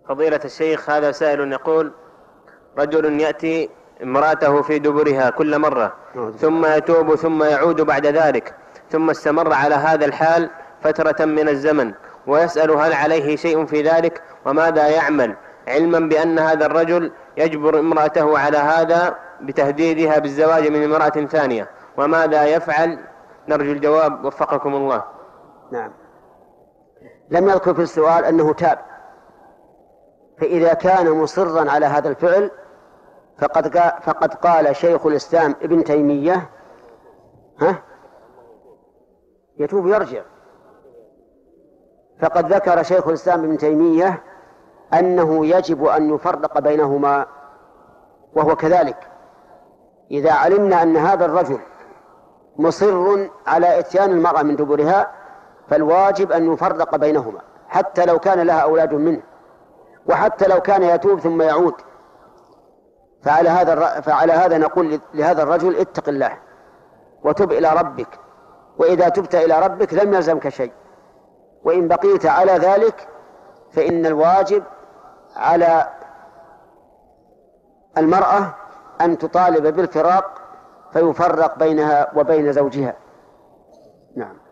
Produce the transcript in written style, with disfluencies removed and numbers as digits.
فضيلة الشيخ، هذا سائل يقول: رجل يأتي امرأته في دبرها كل مرة ثم يتوب ثم يعود بعد ذلك، ثم استمر على هذا الحال فترة من الزمن، ويسأل هل عليه شيء في ذلك وماذا يعمل، علما بأن هذا الرجل يجبر امرأته على هذا بتهديدها بالزواج من امرأة ثانية، وماذا يفعل؟ نرجو الجواب وفقكم الله. نعم. لم يذكر في السؤال أنه تاب، فإذا كان مصرا على هذا الفعل فقد قال شيخ الإسلام ابن تيمية يتوب يرجع. فقد ذكر شيخ الإسلام ابن تيمية أنه يجب أن يفرق بينهما، وهو كذلك. إذا علمنا أن هذا الرجل مصر على إتيان المرأة من دبرها فالواجب أن يفرق بينهما، حتى لو كان لها أولاد منه، وحتى لو كان يتوب ثم يعود. فعلى هذا نقول لهذا الرجل: اتق الله وتب إلى ربك، وإذا تبت إلى ربك لم يلزمك شيء، وإن بقيت على ذلك فإن الواجب على المرأة أن تطالب بالفراق فيفرق بينها وبين زوجها. نعم.